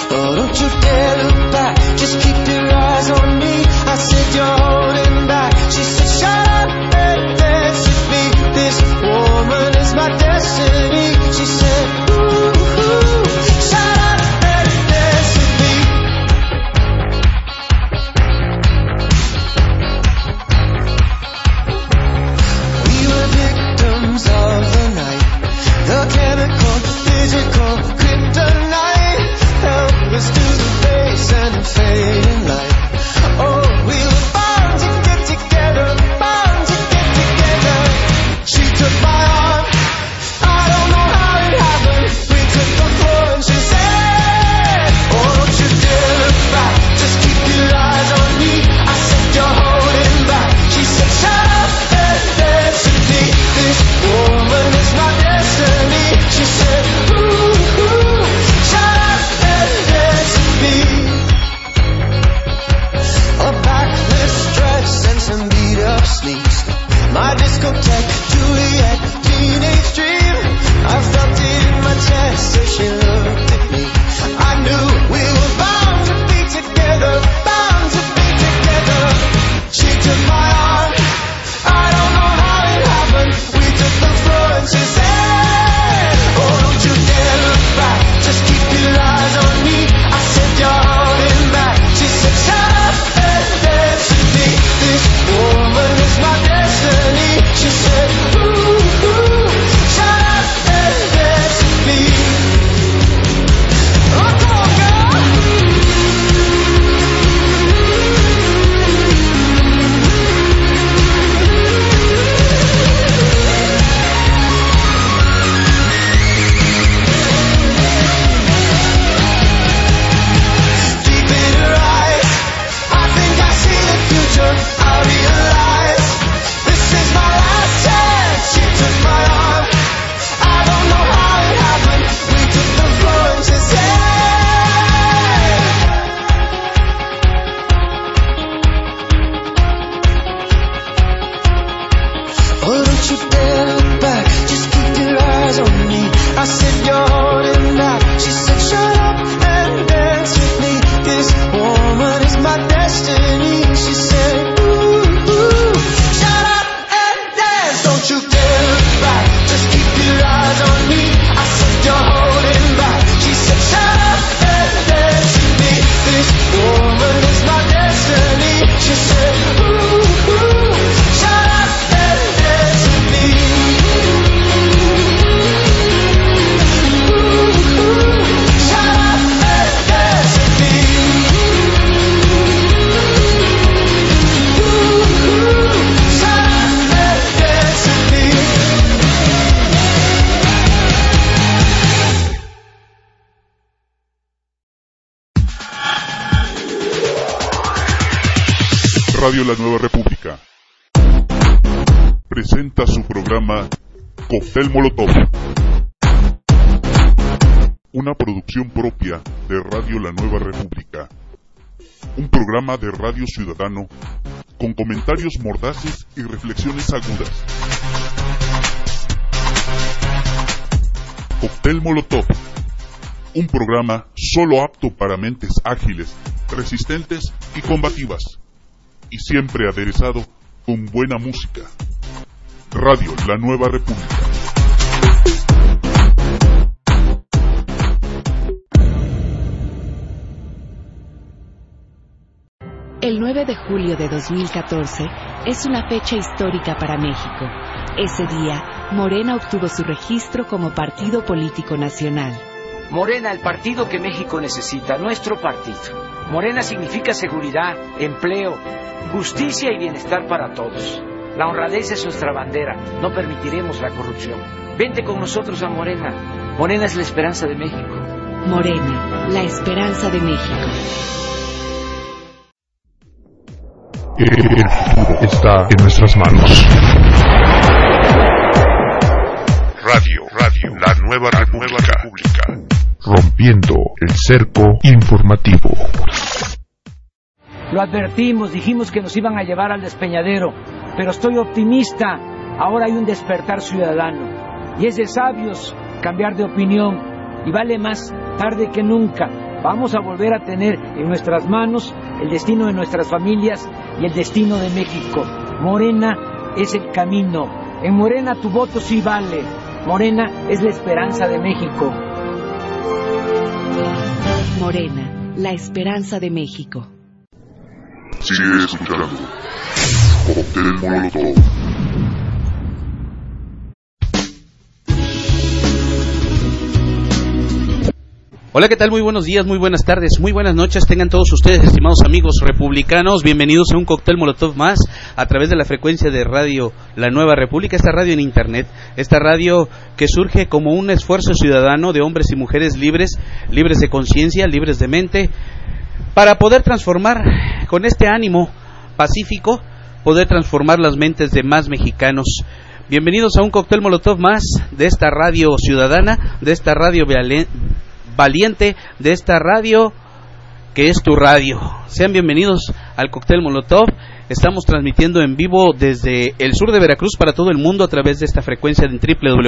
Oh, don't you dare look back, just keep your eyes on me. I said you're holding back. She said shut up and dance with me. This woman is my destiny. She said ooh, ooh, shut up and dance with me. We were victims of the night, the chemical, physical, kryptonite. Help us to the base and the fading light. Oh, we were bound to get together, bound to get together. She took my arm, I don't know how it happened. We took the floor and she said, oh, don't you dare look back, just keep your eyes on me. I said you're holding back. She said shut up and dance with me. This woman is my destiny. She said ooh, ooh, shut up and dance with me. A backless dress and some beat up sneaks. My discotheque, Juliet, teenage dream. I felt it in my chest as she looked at me. I knew we were bound to be together, bound to be together. She took my arm, I don't know how it happened. We took the floor and she said, oh, don't you dare look back, just keep your eyes on me. I said you're holding back. She said shut up and dance with me. This woman is my destiny. She said ooh, ooh, shut up and dance with me. Oh, come on, girl. Deep in her eyes, I think I see the future. I realize this is my last chance. She took my arm, I don't know how it happened. We took the floor and she said, oh, don't you dare look back, just keep your eyes on me. I said you're holding back. She said shut up and dance with me. This woman is my destiny. She said ooh, ooh, shut up and dance. Don't you dare look back, just keep your eyes on me. I said you're holding back. She said shut up and dance with me. This woman is my destiny. She said ooh, ooh, shut up and dance with me. Ooh, ooh, shut up and dance with me. Ooh, ooh, shut up and dance with me. Radio La Nueva República presenta su programa Cóctel Molotov, una producción propia de Radio La Nueva República, un programa de radio ciudadano con comentarios mordaces y reflexiones agudas. Cóctel Molotov, un programa solo apto para mentes ágiles, resistentes y combativas, y siempre aderezado con buena música. Radio La Nueva República. El 9 de julio de 2014 es una fecha histórica para México. Ese día, Morena obtuvo su registro como partido político nacional. Morena, el partido que México necesita, nuestro partido. Morena significa seguridad, empleo, justicia y bienestar para todos. La honradez es nuestra bandera, no permitiremos la corrupción. Vente con nosotros a Morena. Morena es la esperanza de México. Morena, la esperanza de México. El futuro está en nuestras manos. Radio, la nueva república. Rompiendo el cerco informativo. Lo advertimos, dijimos que nos iban a llevar al despeñadero, pero estoy optimista. Ahora hay un despertar ciudadano y es de sabios cambiar de opinión y vale más tarde que nunca. Vamos a volver a tener en nuestras manos el destino de nuestras familias y el destino de México. Morena es el camino. En Morena tu voto sí vale. Morena es la esperanza de México. Morena, la esperanza de México. Sigue escuchando Cóctel Molotov. Hola, ¿qué tal? Muy buenos días, muy buenas tardes, muy buenas noches. Tengan todos ustedes, estimados amigos republicanos, bienvenidos a un Cóctel Molotov más a través de la frecuencia de radio La Nueva República, esta radio en internet, esta radio que surge como un esfuerzo ciudadano de hombres y mujeres libres, libres de conciencia, libres de mente, para poder transformar con este ánimo pacífico, poder transformar las mentes de más mexicanos. Bienvenidos a un Cóctel Molotov más de esta radio ciudadana, de esta radio valiente, de esta radio que es tu radio. Sean bienvenidos al Cóctel Molotov. Estamos transmitiendo en vivo desde el sur de Veracruz para todo el mundo a través de esta frecuencia en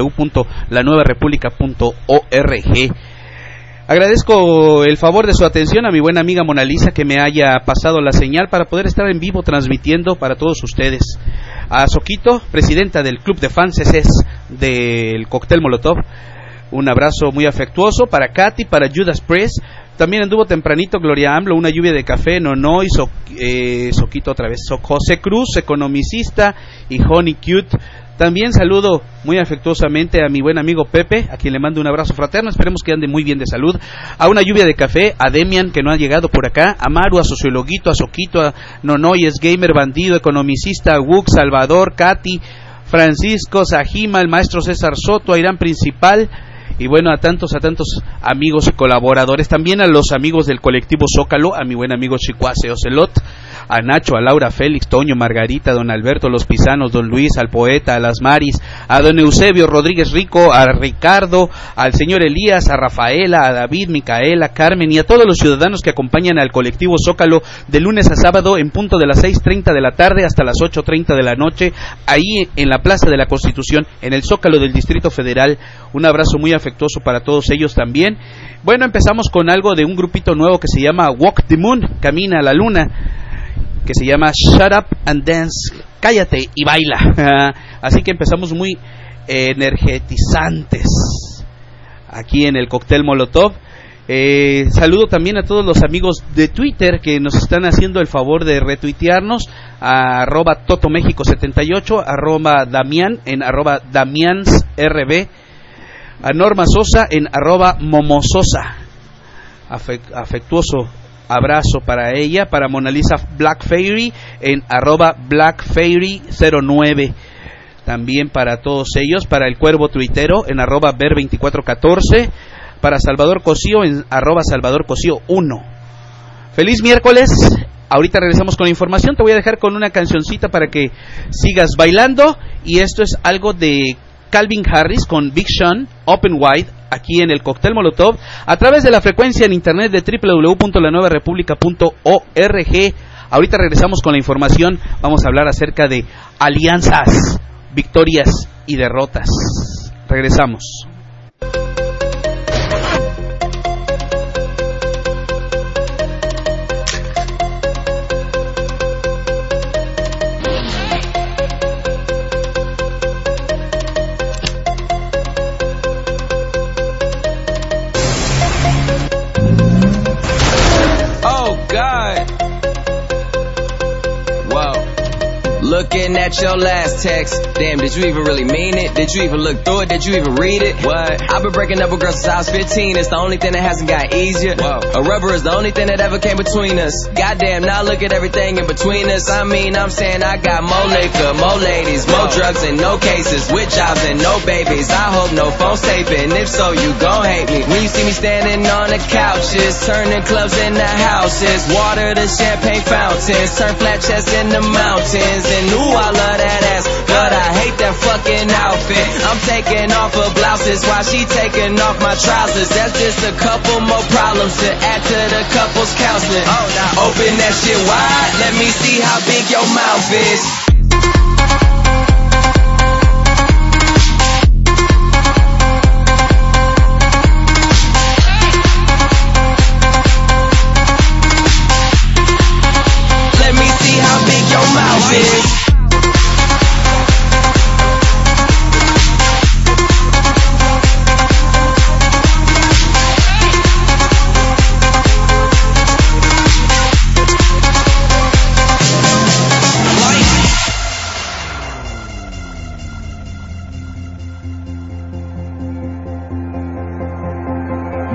www.lanuevarepublica.org. Agradezco el favor de su atención a mi buena amiga Mona Lisa, que me haya pasado la señal para poder estar en vivo transmitiendo para todos ustedes. A Soquito, presidenta del Club de Fans del Cóctel Molotov, un abrazo muy afectuoso. Para Katy, para Judas Priest, también anduvo tempranito Gloria AMLO, una lluvia de café, Nonoy, Soquito otra vez, José Cruz, economicista, y Honey Cute. También saludo muy afectuosamente a mi buen amigo Pepe, a quien le mando un abrazo fraterno, esperemos que ande muy bien de salud. A una lluvia de café, a Demian, que no ha llegado por acá, a Maru, a Sociologuito, a Soquito, a Nonoy, es gamer, bandido, economicista, a Wuk, Salvador, Katy, Francisco, Sajima, el maestro César Soto, a Irán Principal, y bueno, a tantos amigos y colaboradores, también a los amigos del colectivo Zócalo, a mi buen amigo Chicuase Ocelot, a Nacho, a Laura, Félix, Toño, Margarita, don Alberto, los Pisanos, don Luis, al poeta, a las Maris, a don Eusebio Rodríguez Rico, a Ricardo, al señor Elías, a Rafaela, a David, Micaela, Carmen y a todos los ciudadanos que acompañan al colectivo Zócalo de lunes a sábado en punto de las 6:30 de la tarde hasta las 8:30 de la noche, ahí en la Plaza de la Constitución, en el Zócalo del Distrito Federal. Un abrazo muy afectuoso para todos ellos también. Bueno, empezamos con algo de un grupito nuevo que se llama Walk the Moon, Camina a la Luna, que se llama Shut Up and Dance, Cállate y Baila. Así que empezamos muy energetizantes aquí en el Cóctel Molotov. Saludo también a todos los amigos de Twitter que nos están haciendo el favor de retuitearnos, a @TotoMéxico78, @Damián en @DamiansRB, a Norma Sosa en @Momososa. Afectuoso abrazo para ella, para Mona Lisa Black Fairy en @BlackFairy09, también para todos ellos, para el Cuervo Tuitero en @Ver2414, para Salvador Cosío en @SalvadorCosío1. Feliz miércoles. Ahorita regresamos con la información. Te voy a dejar con una cancioncita para que sigas bailando, y esto es algo de Calvin Harris con Big Sean, Open Wide, aquí en el Cóctel Molotov, a través de la frecuencia en internet de www.lanuevarepublica.org. Ahorita regresamos con la información. Vamos a hablar acerca de alianzas, victorias y derrotas. Regresamos. Looking at your last text, damn, did you even really mean it? Did you even look through it? Did you even read it? What? I've been breaking up with girls since I was 15. It's the only thing that hasn't got easier. Whoa. A rubber is the only thing that ever came between us. Goddamn, now look at everything in between us. I mean, I'm saying I got more liquor, more ladies, more drugs and no cases, with jobs and no babies. I hope no phone's taping. If so, you gon' hate me. When you see me standing on the couches, turning clubs into houses, water to champagne fountains, turn flat chests into mountains. And ooh, I love that ass, but I hate that fucking outfit. I'm taking off her blouses while she taking off my trousers. That's just a couple more problems to add to the couple's counseling. Oh, now open that shit wide, let me see how big your mouth is.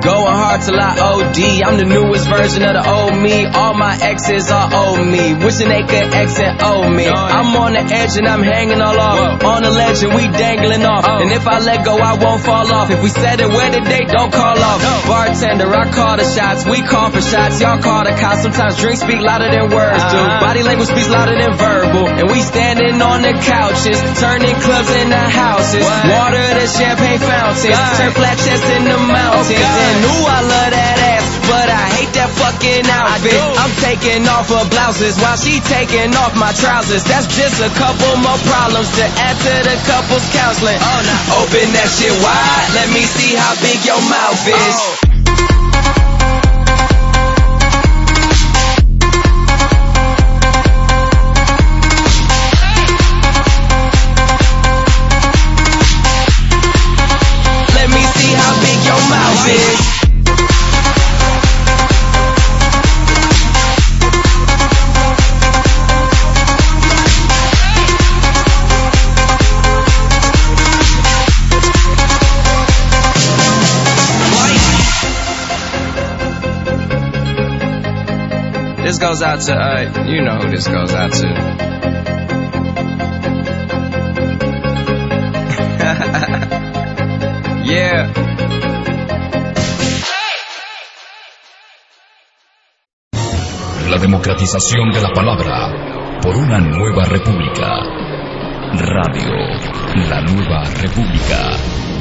Going hard till I OD. I'm the newest version of the old me. All my exes are old me. Wishing they could exit old me. I'm on the edge and I'm hanging all off. On the ledge and we dangling off. And if I let go, I won't fall off. If we said it where today, don't call off. Bartender, I call the shots. We call for shots. Y'all call the cops. Sometimes drinks speak louder than words do. Body language speaks louder than verbal. And we standing on the couches, turning clubs into houses. Water the champagne fountains. Turn flat chests in the mountains. And ooh, I love that ass, but I hate that fucking outfit. I'm taking off her blouses while she taking off my trousers. That's just a couple more problems to add to the couples counseling. Open that shit wide, let me see how big your mouth is. Let me see how big your mouth is. This goes out to, you know who this goes out to. Yeah. La democratización de la palabra por una nueva república. Radio La Nueva República.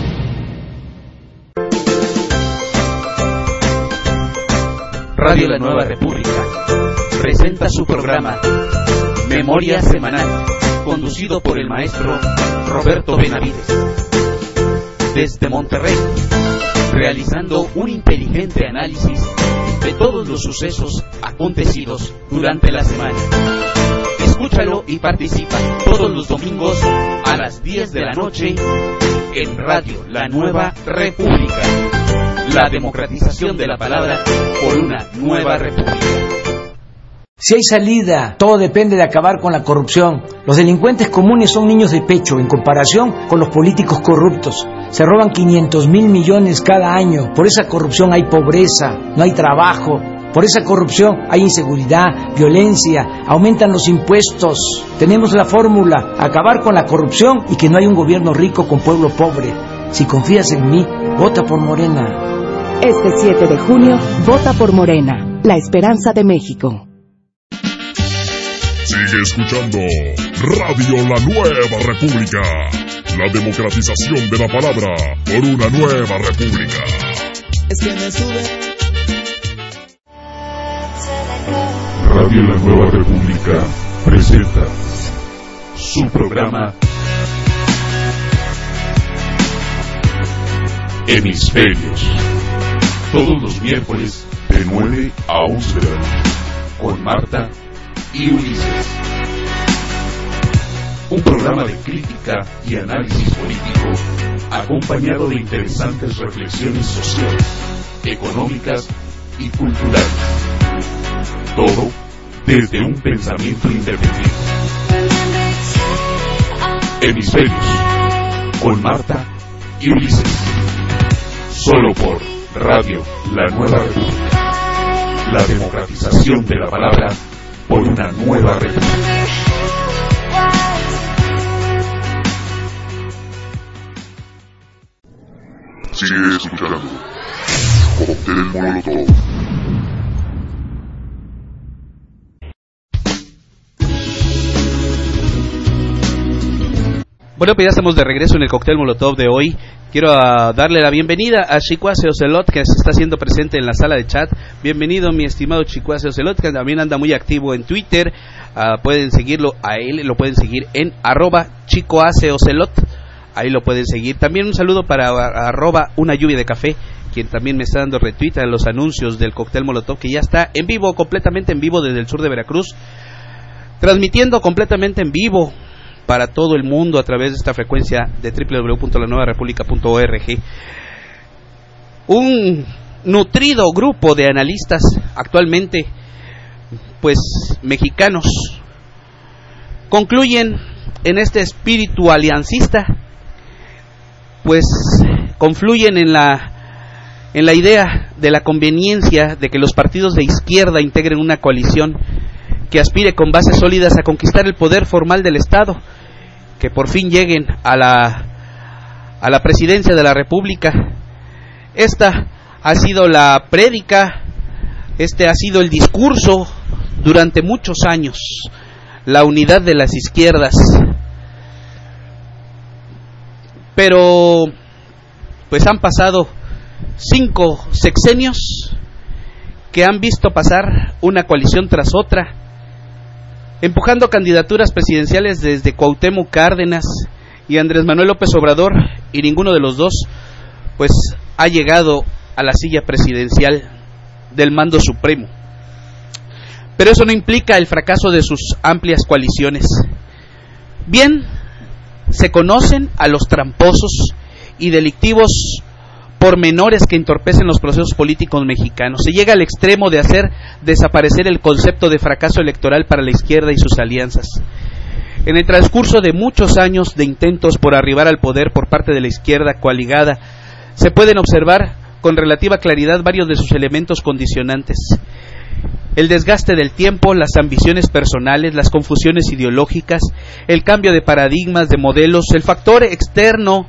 Radio La Nueva República presenta su programa Memoria Semanal, conducido por el maestro Roberto Benavides. Desde Monterrey, realizando un inteligente análisis de todos los sucesos acontecidos durante la semana. Escúchalo y participa todos los domingos a las 10 de la noche en Radio La Nueva República. La democratización de la palabra por una nueva república. Si hay salida, todo depende de acabar con la corrupción. Los delincuentes comunes son niños de pecho en comparación con los políticos corruptos. Se roban 500,000 millones cada año. Por esa corrupción hay pobreza, no hay trabajo. Por esa corrupción hay inseguridad, violencia, aumentan los impuestos. Tenemos la fórmula: acabar con la corrupción y que no haya un gobierno rico con pueblo pobre. Si confías en mí, vota por Morena. Este 7 de junio, vota por Morena, la esperanza de México. Sigue escuchando Radio La Nueva República. La democratización de la palabra por una nueva república. Es que me sube. Radio La Nueva República presenta su programa Hemisferios. Todos los miércoles de 9 a 11 de la noche con Marta y Ulises. Un programa de crítica y análisis político acompañado de interesantes reflexiones sociales, económicas y culturales. Todo desde un pensamiento independiente. Hemisferios con Marta y Ulises. Solo por Radio La Nueva República. La democratización de la palabra por una nueva república. Sigue escuchando Cóctel Molotov. Bueno, pues ya estamos de regreso en el Cóctel Molotov de hoy. Quiero darle la bienvenida a Chicuase Ocelot, que se está haciendo presente en la sala de chat. Bienvenido, mi estimado Chicuase Ocelot, que también anda muy activo en Twitter. Pueden seguirlo a él, lo pueden seguir en @chicoaceocelot. Ahí lo pueden seguir. También un saludo para @una lluvia de café, quien también me está dando retweet a los anuncios del Cóctel Molotov, que ya está en vivo, completamente en vivo desde el sur de Veracruz, transmitiendo completamente en vivo para todo el mundo a través de esta frecuencia de www.lanuevarepublica.org. Un nutrido grupo de analistas actualmente, pues mexicanos, concluyen en este espíritu aliancista, pues confluyen en en la idea de la conveniencia de que los partidos de izquierda integren una coalición que aspire con bases sólidas a conquistar el poder formal del Estado, que por fin lleguen a la presidencia de la República. Esta ha sido la prédica, este ha sido el discurso durante muchos años, la unidad de las izquierdas. Pero pues han pasado 5 sexenios que han visto pasar una coalición tras otra, empujando candidaturas presidenciales desde Cuauhtémoc Cárdenas y Andrés Manuel López Obrador, y ninguno de los dos pues ha llegado a la silla presidencial del mando supremo. Pero eso no implica el fracaso de sus amplias coaliciones. Bien, se conocen a los tramposos y delictivos pormenores que entorpecen los procesos políticos mexicanos. Se llega al extremo de hacer desaparecer el concepto de fracaso electoral para la izquierda y sus alianzas. En el transcurso de muchos años de intentos por arribar al poder por parte de la izquierda coaligada, se pueden observar con relativa claridad varios de sus elementos condicionantes: el desgaste del tiempo, las ambiciones personales, las confusiones ideológicas, el cambio de paradigmas, de modelos, el factor externo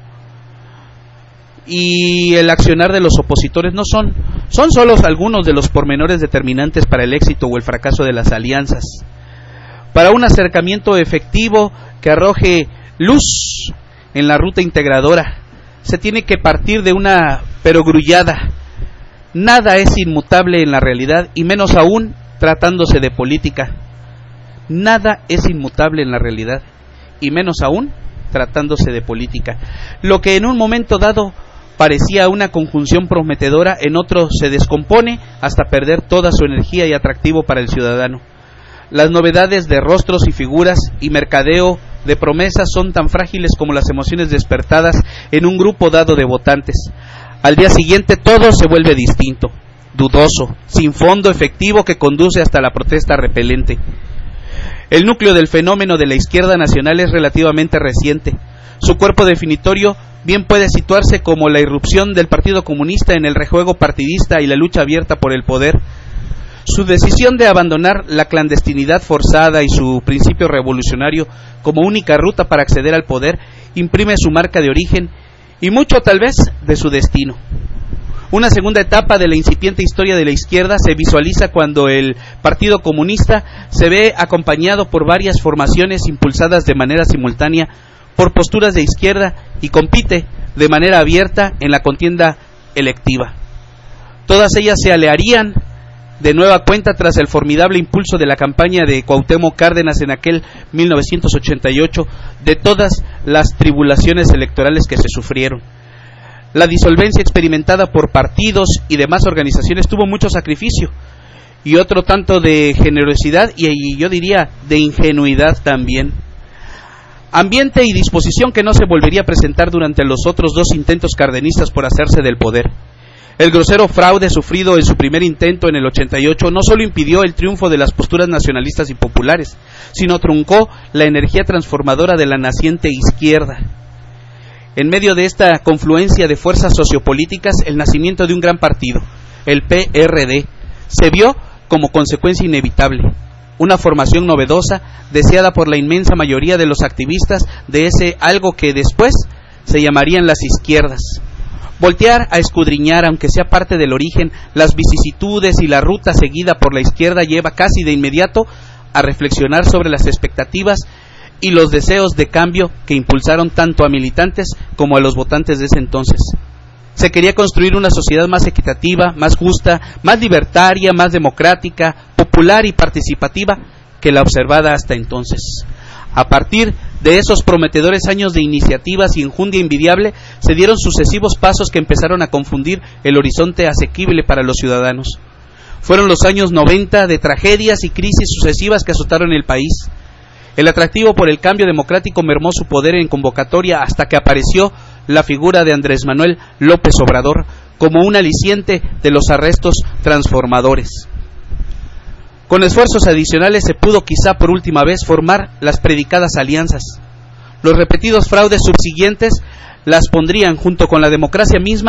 y el accionar de los opositores. No son solo algunos de los pormenores determinantes para el éxito o el fracaso de las alianzas. Para un acercamiento efectivo que arroje luz en la ruta integradora, se tiene que partir de una perogrullada. Nada es inmutable en la realidad, y menos aún tratándose de política. Nada es inmutable en la realidad, y menos aún tratándose de política. Lo que en un momento dado parecía una conjunción prometedora, en otro se descompone hasta perder toda su energía y atractivo para el ciudadano. Las novedades de rostros y figuras y mercadeo de promesas son tan frágiles como las emociones despertadas en un grupo dado de votantes. Al día siguiente todo se vuelve distinto, dudoso, sin fondo efectivo, que conduce hasta la protesta repelente. El núcleo del fenómeno de la izquierda nacional es relativamente reciente. Su cuerpo definitorio bien puede situarse como la irrupción del Partido Comunista en el rejuego partidista y la lucha abierta por el poder. Su decisión de abandonar la clandestinidad forzada y su principio revolucionario como única ruta para acceder al poder imprime su marca de origen y mucho tal vez de su destino. Una segunda etapa de la incipiente historia de la izquierda se visualiza cuando el Partido Comunista se ve acompañado por varias formaciones impulsadas de manera simultánea por posturas de izquierda y compite de manera abierta en la contienda electiva. Todas ellas se aliarían de nueva cuenta tras el formidable impulso de la campaña de Cuauhtémoc Cárdenas en aquel 1988, de todas las tribulaciones electorales que se sufrieron. La disolvencia experimentada por partidos y demás organizaciones tuvo mucho sacrificio y otro tanto de generosidad y yo diría de ingenuidad también. Ambiente y disposición que no se volvería a presentar durante los otros 2 intentos cardenistas por hacerse del poder. El grosero fraude sufrido en su primer intento en el 88 no solo impidió el triunfo de las posturas nacionalistas y populares, sino truncó la energía transformadora de la naciente izquierda. En medio de esta confluencia de fuerzas sociopolíticas, el nacimiento de un gran partido, el PRD, se vio como consecuencia inevitable. Una formación novedosa, deseada por la inmensa mayoría de los activistas de ese algo que después se llamarían las izquierdas. Voltear a escudriñar, aunque sea parte del origen, las vicisitudes y la ruta seguida por la izquierda lleva casi de inmediato a reflexionar sobre las expectativas y los deseos de cambio que impulsaron tanto a militantes como a los votantes de ese entonces. Se quería construir una sociedad más equitativa, más justa, más libertaria, más democrática, popular y participativa que la observada hasta entonces. A partir de esos prometedores años de iniciativas y enjundia envidiable, se dieron sucesivos pasos que empezaron a confundir el horizonte asequible para los ciudadanos. Fueron los años 90 de tragedias y crisis sucesivas que azotaron el país. El atractivo por el cambio democrático mermó su poder en convocatoria hasta que apareció la figura de Andrés Manuel López Obrador como un aliciente de los arrestos transformadores. Con esfuerzos adicionales se pudo quizá por última vez formar las predicadas alianzas. Los repetidos fraudes subsiguientes las pondrían junto con la democracia misma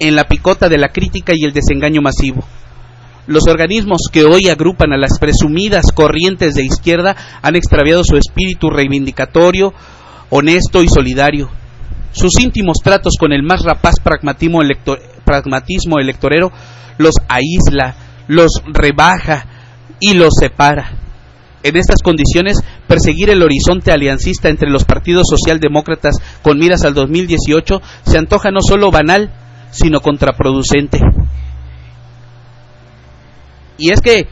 en la picota de la crítica y el desengaño masivo. Los organismos que hoy agrupan a las presumidas corrientes de izquierda han extraviado su espíritu reivindicatorio, honesto y solidario. Sus íntimos tratos con el más rapaz pragmatismo electorero los aísla, los rebaja y los separa. En estas condiciones, perseguir el horizonte aliancista entre los partidos socialdemócratas con miras al 2018 se antoja no solo banal, sino contraproducente. Y es que,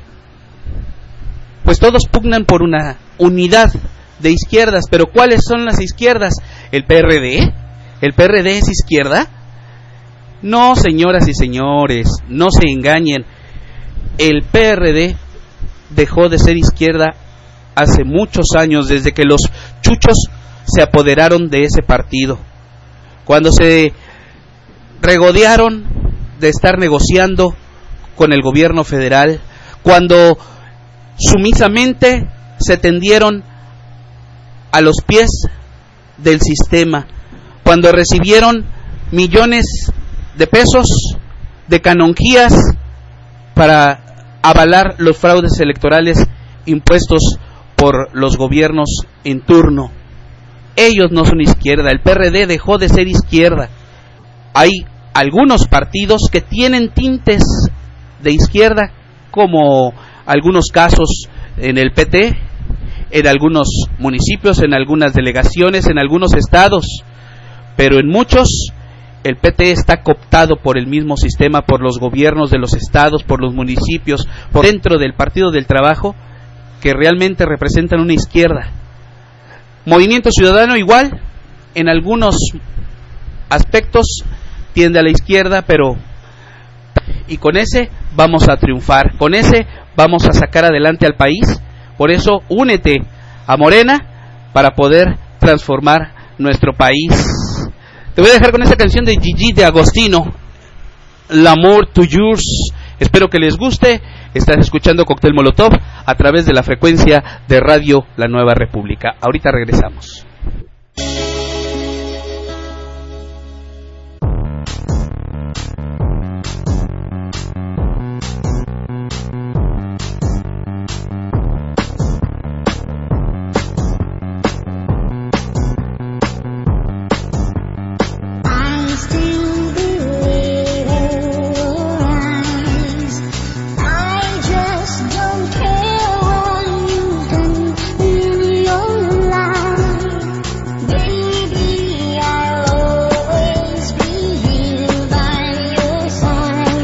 pues todos pugnan por una unidad de izquierdas, pero ¿cuáles son las izquierdas? ¿El PRD? ¿El PRD es izquierda? No, señoras y señores, no se engañen. El PRD dejó de ser izquierda hace muchos años, desde que los chuchos se apoderaron de ese partido, cuando se regodearon de estar negociando con el gobierno federal, cuando sumisamente se tendieron a los pies del sistema, cuando recibieron millones de pesos de canonjías para avalar los fraudes electorales impuestos por los gobiernos en turno. Ellos no son izquierda, el PRD dejó de ser izquierda. Hay algunos partidos que tienen tintes de izquierda, como algunos casos en el PT, en algunos municipios, en algunas delegaciones, en algunos estados, pero en muchos el PT está cooptado por el mismo sistema, por los gobiernos de los estados, por los municipios, por dentro del Partido del Trabajo, que realmente representan una izquierda. Movimiento Ciudadano igual, en algunos aspectos tiende a la izquierda, pero y con ese vamos a triunfar, con ese vamos a sacar adelante al país. Por eso únete a Morena para poder transformar nuestro país. Te voy a dejar con esta canción de Gigi de Agostino, L'amour toujours. Espero que les guste. Estás escuchando Cóctel Molotov a través de la frecuencia de Radio La Nueva República. Ahorita regresamos. Baby, I'll always be here by your side.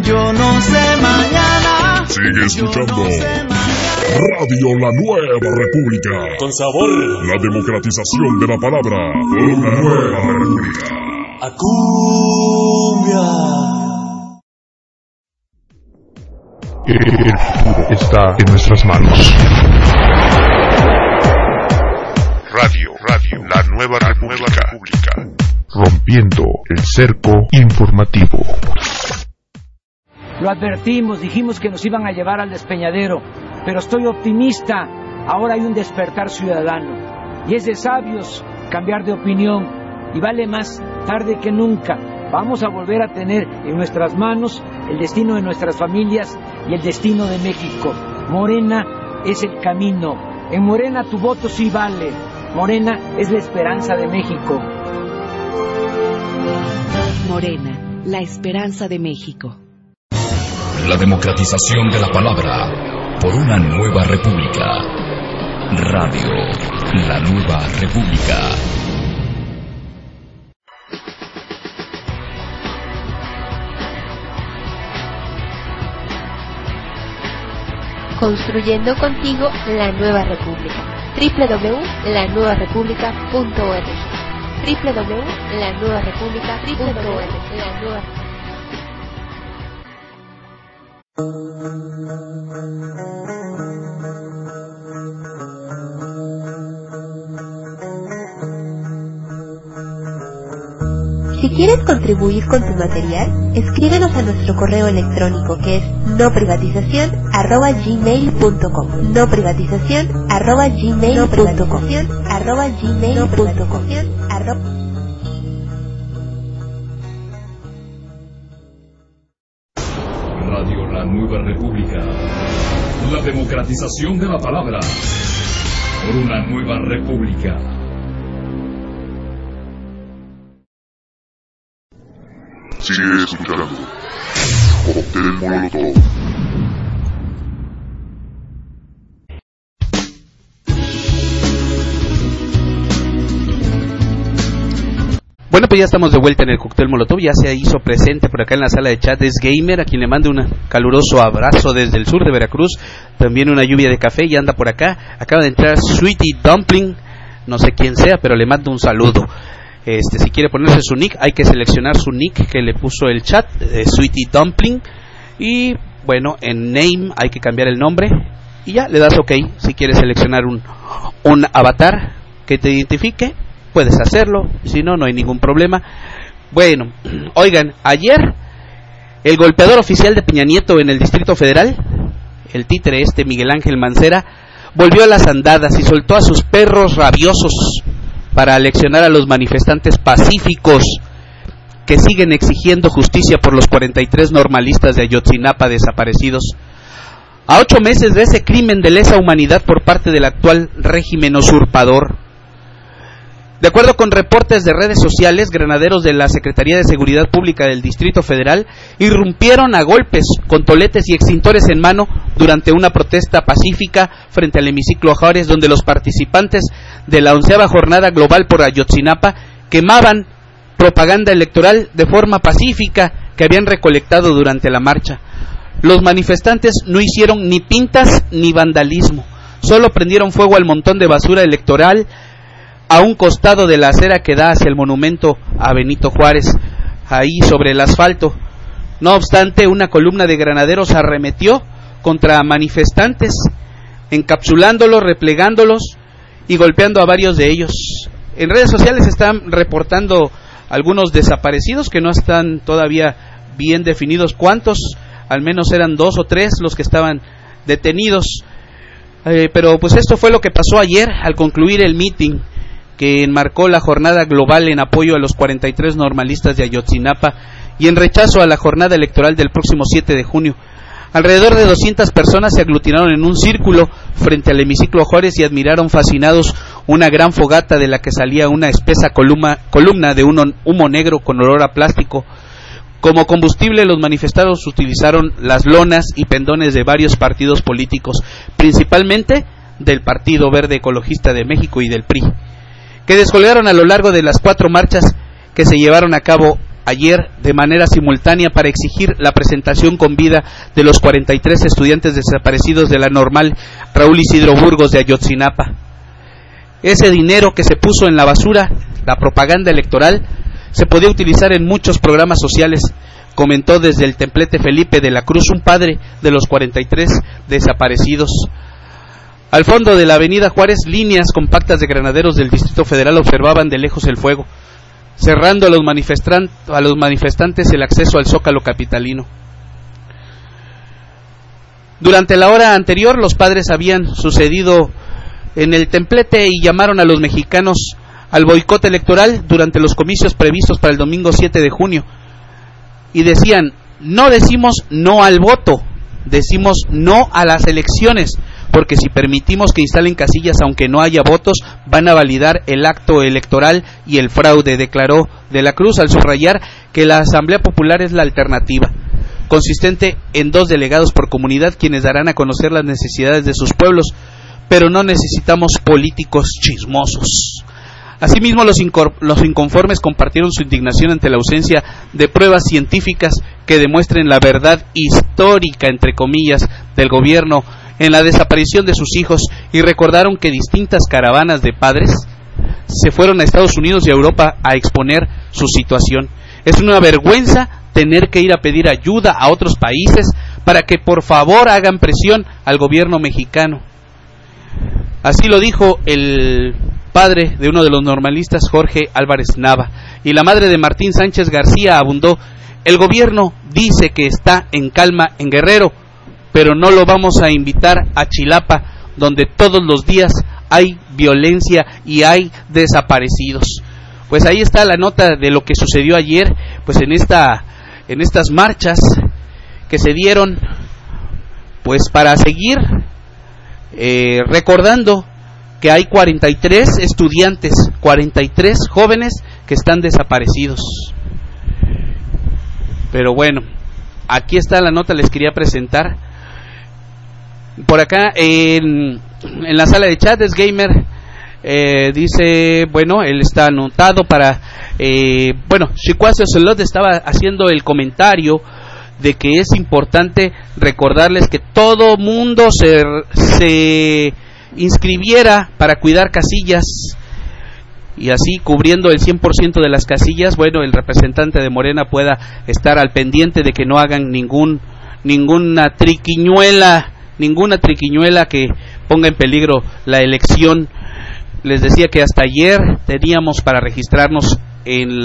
Yo no sé mañana. Sigue escuchando Radio La Nueva República. Con sabor. La democratización de la palabra por una nueva república. A cumbia. El futuro está en nuestras manos. Radio, la nueva república. Rompiendo el cerco informativo. Lo advertimos, dijimos que nos iban a llevar al despeñadero, pero estoy optimista. Ahora hay un despertar ciudadano y es de sabios cambiar de opinión, y vale más tarde que nunca. Vamos a volver a tener en nuestras manos el destino de nuestras familias y el destino de México. Morena es el camino. En Morena tu voto sí vale. Morena es la esperanza de México. Morena, la esperanza de México. La democratización de la palabra por una nueva república. Radio La Nueva República. Construyendo contigo la nueva república. www.lanuevarepublica.org. www.lanuevarepublica.org. Si quieres contribuir con tu material, escríbenos a nuestro correo electrónico, que es noprivatizacion@gmail.com. noprivatizacion@gmail.com. Radio La Nueva República. La democratización de la palabra por una nueva república. Sigue escuchando Cóctel Molotov. Bueno, pues ya estamos de vuelta en el Cóctel Molotov. Ya se hizo presente por acá en la sala de chat Es Gamer, a quien le mando un caluroso abrazo desde el sur de Veracruz. También una lluvia de café, y anda por acá. Acaba de entrar Sweetie Dumpling, no sé quién sea, pero le mando un saludo. Si quiere ponerse su nick, hay que seleccionar su nick que le puso el chat, Sweetie Dumpling, y bueno, en name hay que cambiar el nombre y ya le das OK. Si quieres seleccionar un avatar que te identifique, puedes hacerlo, si no, no hay ningún problema. Bueno, oigan, ayer el golpeador oficial de Peña Nieto en el Distrito Federal, el títere Miguel Ángel Mancera, volvió a las andadas y soltó a sus perros rabiosos para aleccionar a los manifestantes pacíficos que siguen exigiendo justicia por los 43 normalistas de Ayotzinapa desaparecidos. A 8 meses de ese crimen de lesa humanidad por parte del actual régimen usurpador. De acuerdo con reportes de redes sociales, granaderos de la Secretaría de Seguridad Pública del Distrito Federal irrumpieron a golpes con toletes y extintores en mano durante una protesta pacífica frente al hemiciclo Juárez, donde los participantes de la 11ª Jornada Global por Ayotzinapa quemaban propaganda electoral de forma pacífica que habían recolectado durante la marcha. Los manifestantes no hicieron ni pintas ni vandalismo, solo prendieron fuego al montón de basura electoral a un costado de la acera que da hacia el monumento a Benito Juárez, ahí sobre el asfalto. No obstante, una columna de granaderos arremetió contra manifestantes, encapsulándolos, replegándolos y golpeando a varios de ellos. En redes sociales están reportando algunos desaparecidos que no están todavía bien definidos cuántos, al menos eran 2 o 3 los que estaban detenidos. Pero pues esto fue lo que pasó ayer al concluir el meeting que enmarcó la jornada global en apoyo a los 43 normalistas de Ayotzinapa y en rechazo a la jornada electoral del próximo 7 de junio. Alrededor de 200 personas se aglutinaron en un círculo frente al hemiciclo Juárez y admiraron fascinados una gran fogata de la que salía una espesa columna de un humo negro con olor a plástico. Como combustible, los manifestados utilizaron las lonas y pendones de varios partidos políticos, principalmente del Partido Verde Ecologista de México y del PRI, que descolgaron a lo largo de las 4 marchas que se llevaron a cabo ayer de manera simultánea para exigir la presentación con vida de los 43 estudiantes desaparecidos de la normal Raúl Isidro Burgos de Ayotzinapa. Ese dinero que se puso en la basura, la propaganda electoral, se podía utilizar en muchos programas sociales, comentó desde el templete Felipe de la Cruz, un padre de los 43 desaparecidos. Al fondo de la avenida Juárez, líneas compactas de granaderos del Distrito Federal observaban de lejos el fuego, cerrando a los manifestantes el acceso al Zócalo capitalino. Durante la hora anterior, los padres habían sucedido en el templete y llamaron a los mexicanos al boicot electoral durante los comicios previstos para el domingo 7 de junio. Y decían, no decimos no al voto, decimos no a las elecciones, porque si permitimos que instalen casillas aunque no haya votos, van a validar el acto electoral y el fraude, declaró de la Cruz al subrayar que la Asamblea Popular es la alternativa, consistente en 2 delegados por comunidad quienes darán a conocer las necesidades de sus pueblos, pero no necesitamos políticos chismosos. Asimismo, los inconformes compartieron su indignación ante la ausencia de pruebas científicas que demuestren la verdad histórica, entre comillas, del gobierno en la desaparición de sus hijos, y recordaron que distintas caravanas de padres se fueron a Estados Unidos y a Europa a exponer su situación. Es una vergüenza tener que ir a pedir ayuda a otros países para que por favor hagan presión al gobierno mexicano. Así lo dijo el padre de uno de los normalistas, Jorge Álvarez Nava, y la madre de Martín Sánchez García abundó: el gobierno dice que está en calma en Guerrero, pero no lo vamos a invitar a Chilapa, donde todos los días hay violencia y hay desaparecidos. Pues ahí está la nota de lo que sucedió ayer, pues en estas marchas que se dieron, pues para seguir recordando que hay 43 estudiantes, 43 jóvenes que están desaparecidos. Pero bueno, aquí está la nota, les quería presentar. Por acá en la sala de chat, es Gamer, dice, bueno, él está anotado para, Chicuacio Solot estaba haciendo el comentario de que es importante recordarles que todo mundo se inscribiera para cuidar casillas, y así cubriendo el 100% de las casillas, bueno, el representante de Morena pueda estar al pendiente de que no hagan ninguna triquiñuela que ponga en peligro la elección. Les decía que hasta ayer teníamos para registrarnos en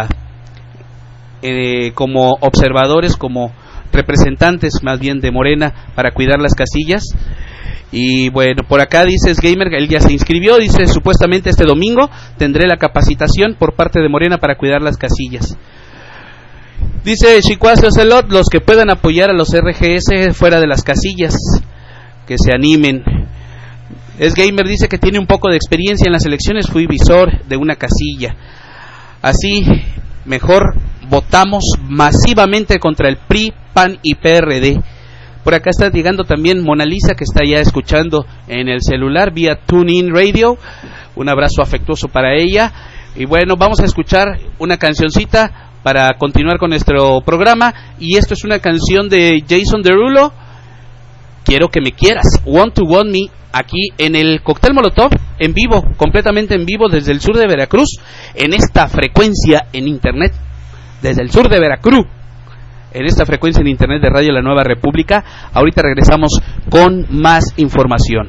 como observadores, como representantes más bien de Morena, para cuidar las casillas. Y bueno, por acá dices Gamer, él ya se inscribió, dice, supuestamente este domingo tendré la capacitación por parte de Morena para cuidar las casillas. Dice Chicuacio Celot, los que puedan apoyar a los RGS fuera de las casillas, que se animen. Es Gamer, dice que tiene un poco de experiencia en las elecciones, fui visor de una casilla. Así, mejor votamos masivamente contra el PRI, PAN y PRD. Por acá está llegando también Mona Lisa, que está ya escuchando en el celular vía TuneIn Radio. Un abrazo afectuoso para ella. Y bueno, vamos a escuchar una cancioncita para continuar con nuestro programa. Y esto es una canción de Jason Derulo, Quiero que me quieras, Want to Want Me, aquí en el Cóctel Molotov, en vivo, completamente en vivo desde el sur de Veracruz, en esta frecuencia en internet, desde el sur de Veracruz, en esta frecuencia en internet de Radio La Nueva República. Ahorita regresamos con más información.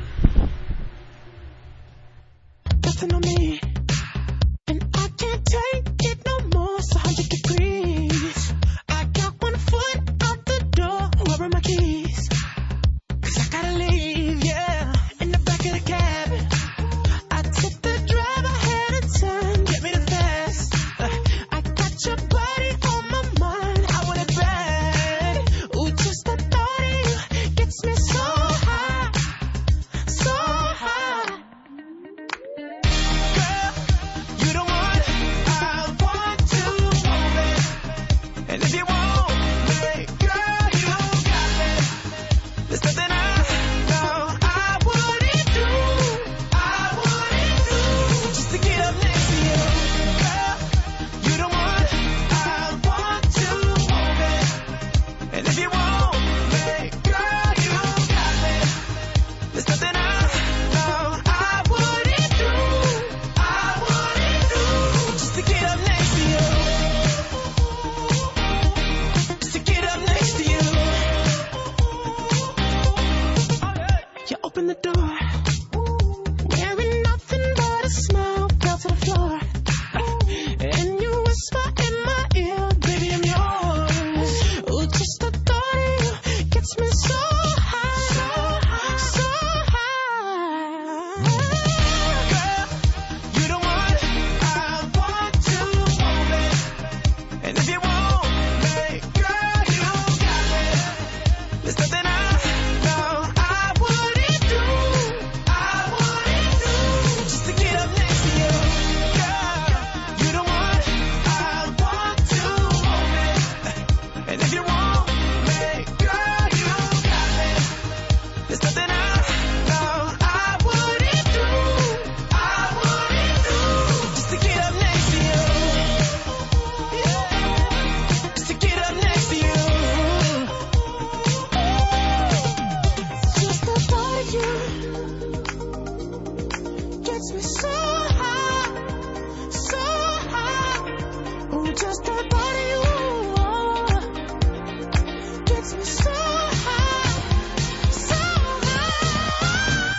Just the thought of you gets me so high, so high.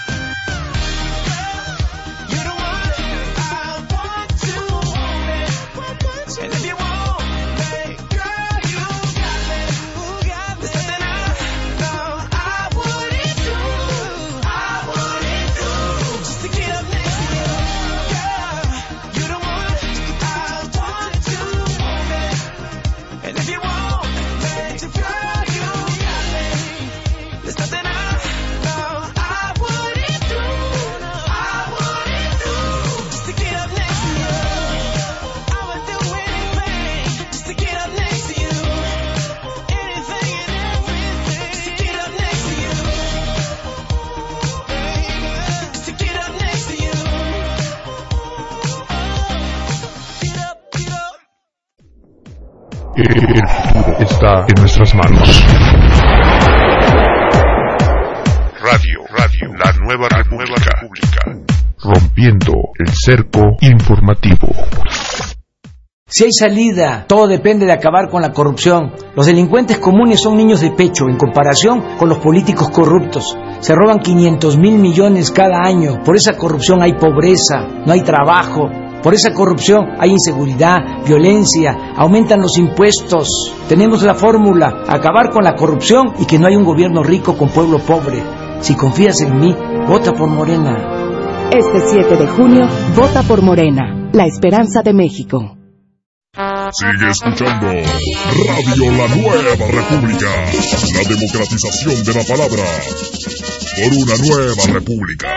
You're the one I want to hold me, and if you want me, girl, you got me. There's something I know I wouldn't do just to get up next to you. Girl, you're the one I want to hold me, and if you want me, girl, you got me. There's nothing I know I wouldn't do just to get up next to you. I would do anything just to get up next to you. Anything and everything to get up next to you. To get up next to you. Get up. El futuro está en nuestras manos. Radio, la nueva república. Rompiendo el cerco informativo. Si hay salida, todo depende de acabar con la corrupción. Los delincuentes comunes son niños de pecho en comparación con los políticos corruptos. Se roban 500,000 millones cada año. Por esa corrupción hay pobreza, no hay trabajo. Por esa corrupción hay inseguridad, violencia, aumentan los impuestos. Tenemos la fórmula: acabar con la corrupción y que no haya un gobierno rico con pueblo pobre. Si confías en mí, vota por Morena. Este 7 de junio, vota por Morena, la esperanza de México. Sigue escuchando Radio La Nueva República, la democratización de la palabra por una nueva república.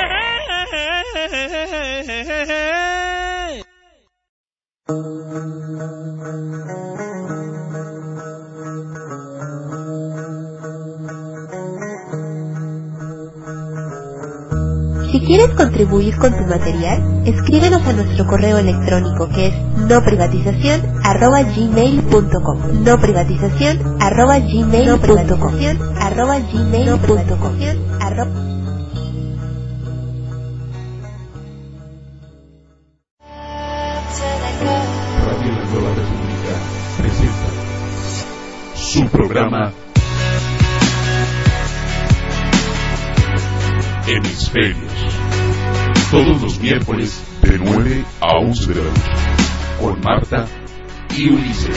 Si quieres contribuir con tu material, escríbenos a nuestro correo electrónico que es noprivatizacion@gmail.com. noprivatizacion@gmail.com. Radio La Nueva República presenta su programa Hemisferios, todos los miércoles de 9 a 11 de la noche, con Marta y Ulises.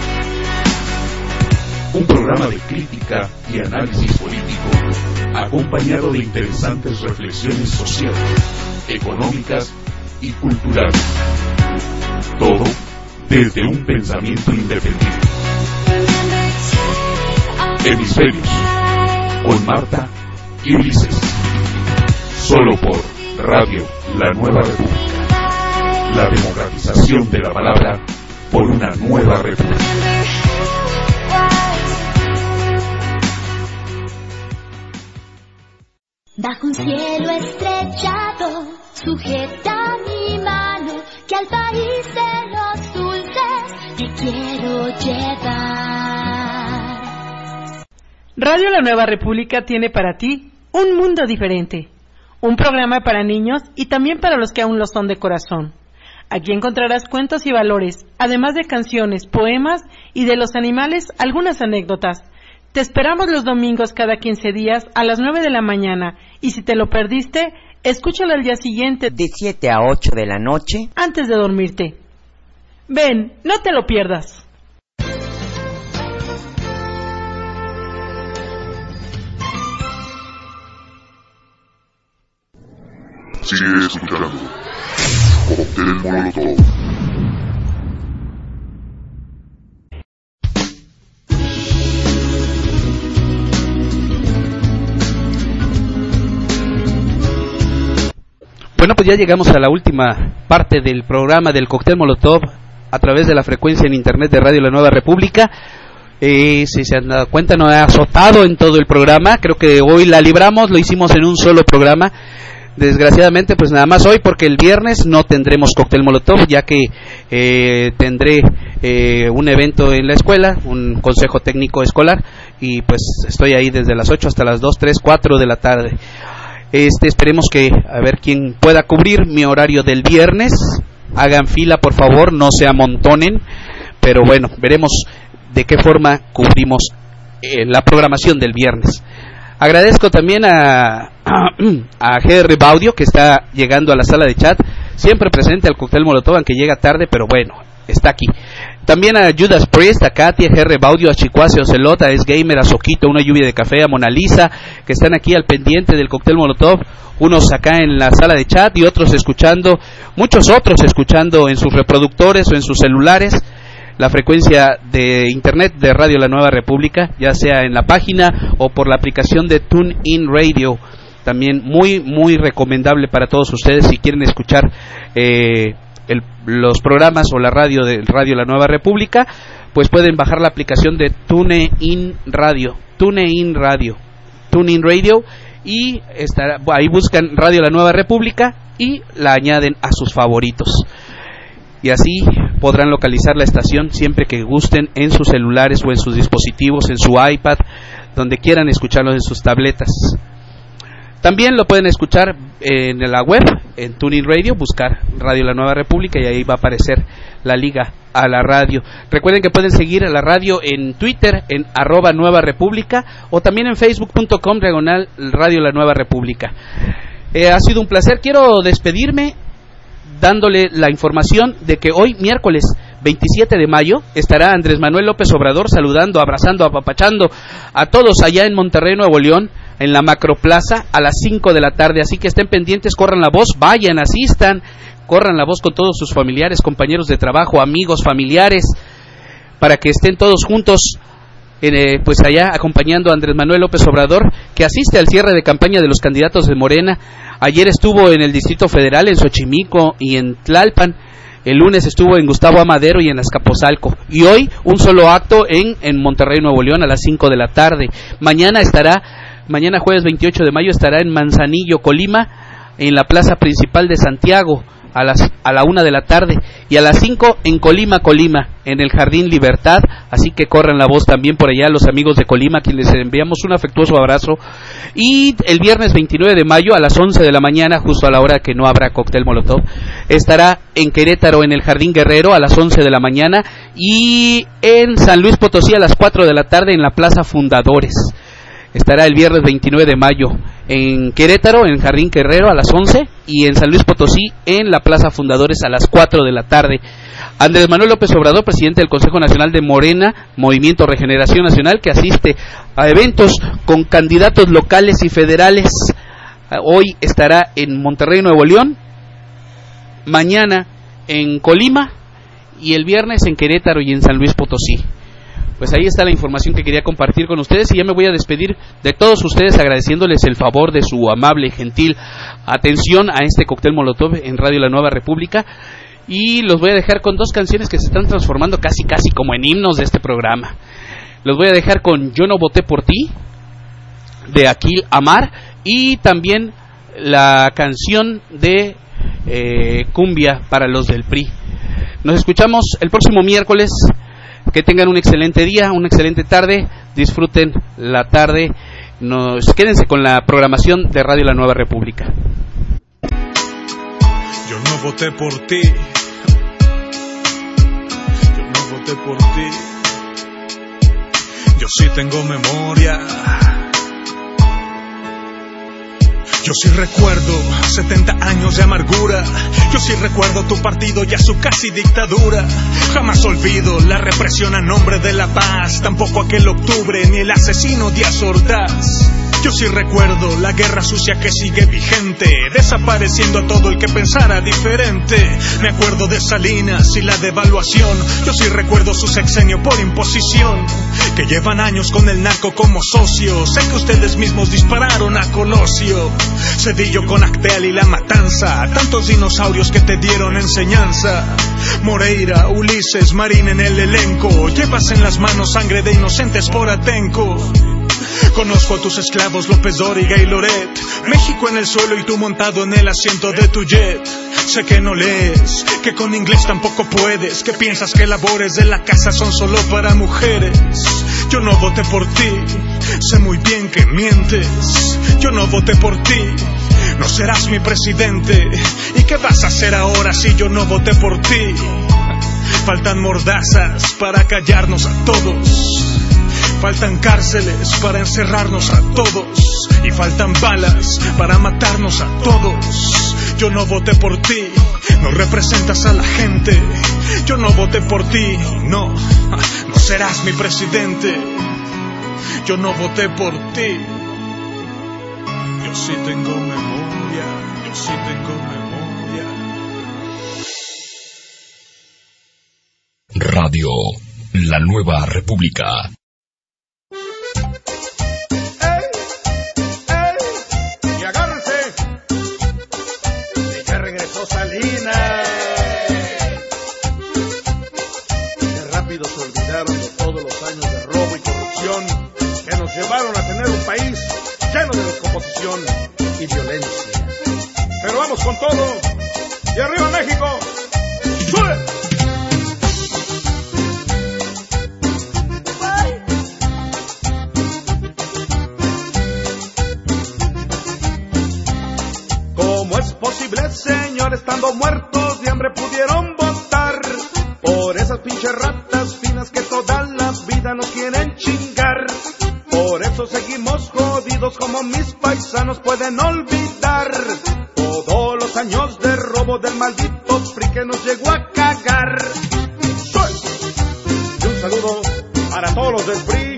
Un programa de crítica y análisis político, acompañado de interesantes reflexiones sociales, económicas y culturales. Todo desde un pensamiento independiente. Hemisferios, con Marta y Ulises. Solo por Radio La Nueva República. La democratización de la palabra por una nueva república. Bajo un cielo estrellado, sujeta mi mano, que al país de los dulces te quiero llevar. Radio La Nueva República tiene para ti Un Mundo Diferente, un programa para niños y también para los que aún lo son de corazón. Aquí encontrarás cuentos y valores, además de canciones, poemas y de los animales algunas anécdotas. Te esperamos los domingos cada 15 días a las 9 de la mañana y si te lo perdiste, escúchalo al día siguiente de 7 a 8 de la noche antes de dormirte. Ven, no te lo pierdas. Sigue escuchando Cóctel Molotov. Bueno, pues ya llegamos a la última parte del programa del Cóctel Molotov a través de la frecuencia en internet de Radio La Nueva República. Si se han dado cuenta, no he azotado en todo el programa. Creo que hoy la libramos, lo hicimos en un solo programa. Desgraciadamente, pues nada más hoy, porque el viernes no tendremos Cóctel Molotov, ya que tendré un evento en la escuela, un consejo técnico escolar, y pues estoy ahí desde las 8 hasta las 2, 3, 4 de la tarde. Esperemos que a ver quién pueda cubrir mi horario del viernes. Hagan fila, por favor, no se amontonen, pero bueno, veremos de qué forma cubrimos la programación del viernes. Agradezco también a GR Baudio, que está llegando a la sala de chat, siempre presente al Cóctel Molotov, aunque llega tarde, pero bueno, está aquí. También a Judas Priest, a Katia, GR Baudio, a Chicuase, Ocelota, a Es Gamer, a Soquito, Una Lluvia de Café, a Mona Lisa, que están aquí al pendiente del Cóctel Molotov, unos acá en la sala de chat y otros escuchando, muchos otros escuchando en sus reproductores o en sus celulares la frecuencia de internet de Radio La Nueva República, ya sea en la página o por la aplicación de TuneIn Radio, también muy recomendable para todos ustedes si quieren escuchar los programas o la radio de Radio La Nueva República, pues pueden bajar la aplicación de TuneIn Radio, y ahí buscan Radio La Nueva República y la añaden a sus favoritos. Y así podrán localizar la estación siempre que gusten en sus celulares o en sus dispositivos, en su iPad, donde quieran escucharlos, en sus tabletas. También lo pueden escuchar en la web, en TuneIn Radio, buscar Radio La Nueva República y ahí va a aparecer la liga a la radio. Recuerden que pueden seguir a la radio en Twitter, en @Nueva República, o también en facebook.com/Radio La Nueva República. Ha sido un placer. Quiero despedirme dándole la información de que hoy, miércoles 27 de mayo, estará Andrés Manuel López Obrador saludando, abrazando, apapachando a todos allá en Monterrey, Nuevo León, en la Macroplaza, a las 5 de la tarde. Así que estén pendientes, corran la voz, vayan, asistan, corran la voz con todos sus familiares, compañeros de trabajo, amigos, familiares, para que estén todos juntos, pues allá acompañando a Andrés Manuel López Obrador, que asiste al cierre de campaña de los candidatos de Morena. Ayer estuvo en el Distrito Federal, en Xochimilco y en Tlalpan. El lunes estuvo en Gustavo Amadero y en Azcapotzalco. Y hoy un solo acto en Monterrey, Nuevo León, a las 5 de la tarde. Mañana jueves 28 de mayo, estará en Manzanillo, Colima, en la plaza principal de Santiago, a la 1 de la tarde, y a las 5 en Colima, en el Jardín Libertad. Así que corran la voz también por allá, los amigos de Colima, a quienes les enviamos un afectuoso abrazo. Y el viernes 29 de mayo, a las 11 de la mañana, justo a la hora que no habrá Cóctel Molotov, estará en Querétaro, en el Jardín Guerrero, a las 11 de la mañana, y en San Luis Potosí, a las 4 de la tarde, en la Plaza Fundadores. Estará el viernes 29 de mayo en Querétaro, en Jardín Guerrero, a las 11, y en San Luis Potosí, en la Plaza Fundadores, a las 4 de la tarde. Andrés Manuel López Obrador, presidente del Consejo Nacional de Morena, Movimiento Regeneración Nacional, que asiste a eventos con candidatos locales y federales. Hoy estará en Monterrey, Nuevo León, mañana en Colima, y el viernes en Querétaro y en San Luis Potosí. Pues ahí está la información que quería compartir con ustedes, y ya me voy a despedir de todos ustedes agradeciéndoles el favor de su amable y gentil atención a este Cóctel Molotov en Radio La Nueva República, y los voy a dejar con dos canciones que se están transformando casi como en himnos de este programa. Los voy a dejar con Yo no voté por ti, de Aquil Amar, y también la canción de Cumbia para los del PRI. Nos escuchamos el próximo miércoles. Que tengan un excelente día, una excelente tarde, disfruten la tarde, quédense con la programación de Radio La Nueva República. Yo no voté por ti, yo no voté por ti, yo sí tengo memoria. Yo sí recuerdo 70 años de amargura. Yo sí recuerdo tu partido y a su casi dictadura. Jamás olvido la represión a nombre de la paz. Tampoco aquel octubre ni el asesino Díaz Ordaz. Yo sí recuerdo la guerra sucia que sigue vigente, desapareciendo a todo el que pensara diferente. Me acuerdo de Salinas y la devaluación. Yo sí recuerdo su sexenio por imposición, que llevan años con el narco como socios. Sé que ustedes mismos dispararon a Colosio, Cedillo con Acteal y La Matanza, tantos dinosaurios que te dieron enseñanza. Moreira, Ulises, Marín en el elenco, llevas en las manos sangre de inocentes por Atenco. Conozco a tus esclavos López Dóriga y Loret, México en el suelo y tú montado en el asiento de tu jet. Sé que no lees, que con inglés tampoco puedes, que piensas que labores de la casa son solo para mujeres. Yo no voté por ti, sé muy bien que mientes. Yo no voté por ti, no serás mi presidente. ¿Y qué vas a hacer ahora si yo no voté por ti? Faltan mordazas para callarnos a todos. Faltan cárceles para encerrarnos a todos. Y faltan balas para matarnos a todos. Yo no voté por ti, no representas a la gente. Yo no voté por ti, no serás mi presidente. Yo no voté por ti. Yo sí tengo memoria, yo sí tengo memoria. Radio La Nueva República. Y agárrense, que ya regresó Salinas. Qué rápido se olvidaron de todos los años de robo y corrupción que nos llevaron a tener un país lleno de descomposición y violencia. Pero vamos con todo. ¡Y arriba México! ¡Sube! ¿Cómo es posible, señor, estando muertos de hambre pudieron votar por esas pinches ratas finas que toda la vida nos quieren chingar? Por eso seguimos jodidos, como mis paisanos pueden olvidar todos los años de robo del maldito PRI que nos llegó a cagar. Y un saludo para todos los del PRI.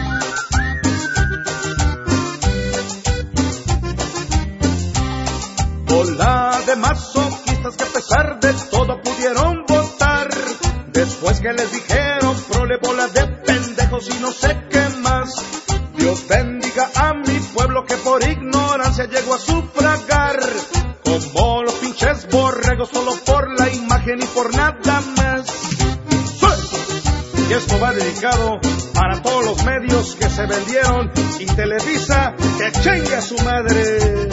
Hola de masoquistas que a pesar de todo pudieron votar. Después que les dijeron prole, bola de pendejos y no sé qué más. Dios bendiga a mi pueblo que por ignorancia llegó a sufragar. Como los pinches borregos solo por la imagen y por nada más. Y esto va dedicado para todos los medios que se vendieron y Televisa que chingue a su madre.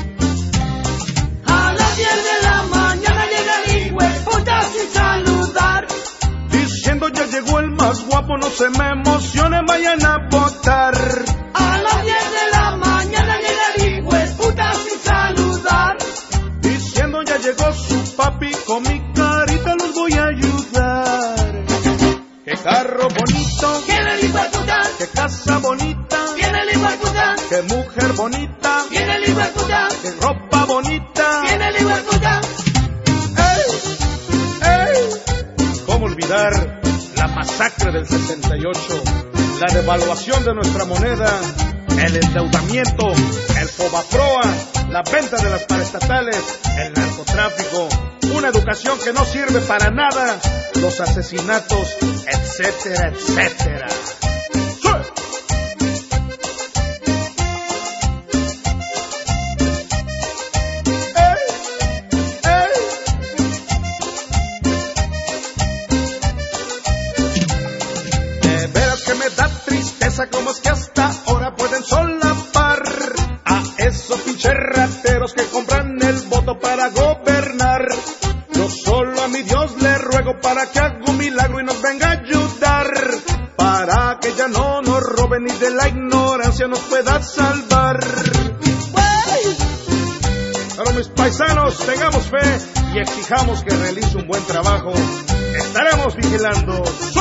A las 10 de la mañana llega el hijueputa sin saludar. Diciendo ya llegó el más guapo, no se me emocionen, vayan a votar. A las 10 de la mañana llega el hijueputa sin saludar. Diciendo ya llegó su papi, con mi carita los voy a ayudar. Qué carro bonito tiene el hijueputa. Qué casa bonita tiene el hijueputa. Qué mujer bonita tiene el hijueputa. Qué ropa bonita tiene el hijueputa. ¿Cómo olvidar la masacre del 68? La devaluación de nuestra moneda, el endeudamiento, el Fobaproa, la venta de las paraestatales, el narcotráfico, una educación que no sirve para nada, los asesinatos, etcétera, etcétera. ¿Cómo es que hasta ahora pueden solapar a esos pinches rateros que compran el voto para gobernar? Yo solo a mi Dios le ruego para que haga un milagro y nos venga a ayudar, para que ya no nos roben y de la ignorancia nos pueda salvar. Pero mis paisanos, tengamos fe y exijamos que realice un buen trabajo. Estaremos vigilando.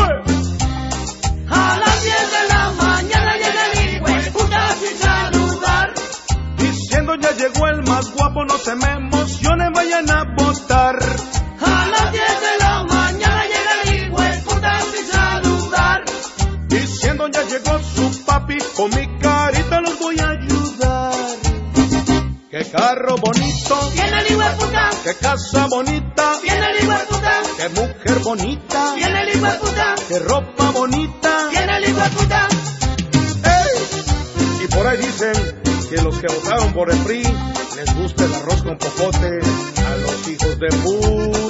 A las 10 de la mañana llega el hijueputa sin saludar. Diciendo ya llegó el más guapo, no se me emocionen, vayan a votar. A las 10 de la mañana llega el hijueputa sin saludar. Diciendo ya llegó su papi, con mi carita los voy a ayudar. Qué carro bonito tiene el hijueputa. Qué casa bonita tiene el hijueputa. Qué mujer bonita tiene el hijueputa. Qué ropa bonita tiene el hijueputa. Y por ahí dicen que los que votaron por el PRI les gusta el arroz con popote. A los hijos de puta